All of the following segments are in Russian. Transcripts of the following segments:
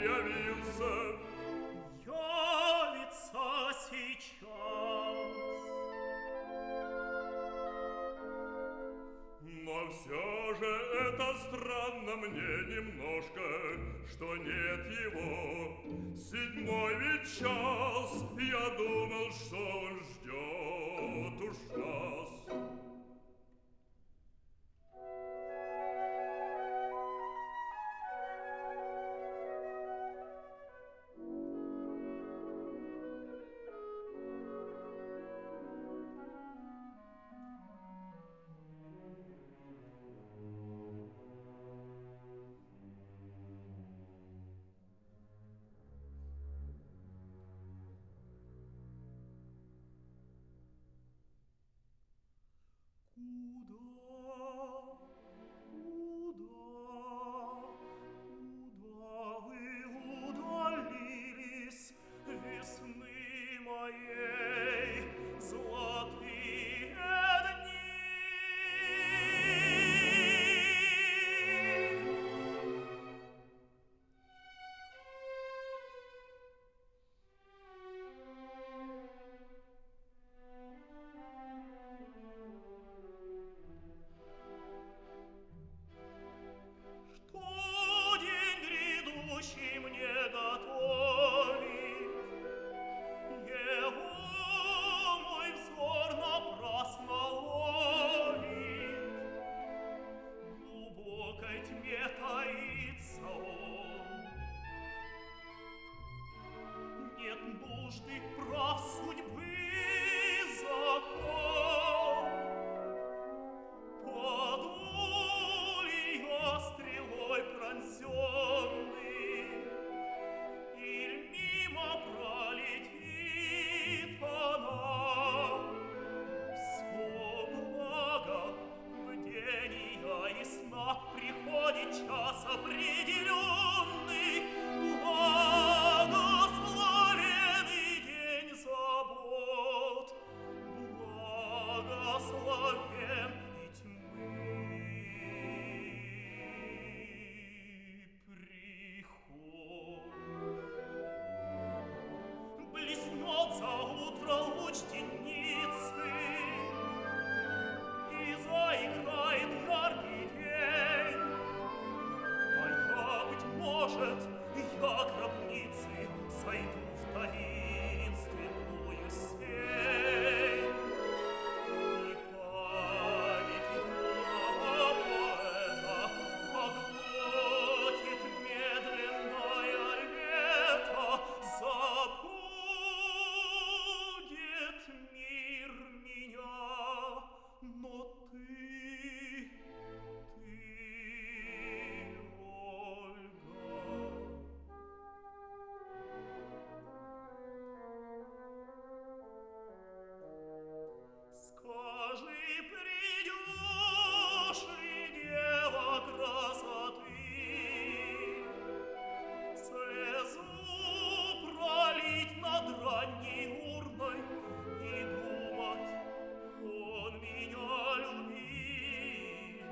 явился. Явится сейчас. Но все же это странно мне немножко, что нет его. 7 ведь час, я думал, что он ждет уж нас. Куда вы удалились, весны моей золотые дни? Что день грядущий мне готовит? Его мой взор напрасно ловит. В глубокой тьме таится он. Нет нужды прав судьбы закон. Подуль я стрелой пронзенный, иль мимо пролетит она. Все благо бдения и сна, приходит час определенный. Благословенный день забот, благословен и тьмы приход. Блеснет за утро луч денницы, и заиграет яркий день. А я, быть может, я гробницы сойду в таинственную сень. И память юного поэта поглотит медленное лето, забудет мир меня, но ты, Ольга. Скажи, придешь ли, дева красоты, слезу пролить над ранней урной и думать, он меня любит.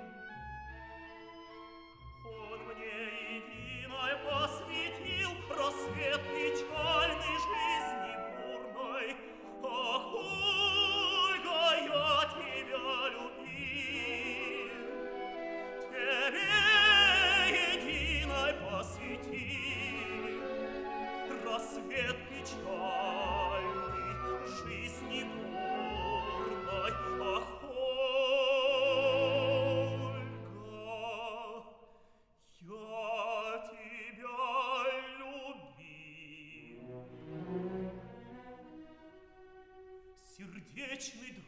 Он мне единой посвятил рассвет печальной жизни бурной. Ах, Ольга, я тебя любил, тебе единой посвятил рассвет печальной жизни бурной. Ах, Ольга, я тебя любил. Сердечный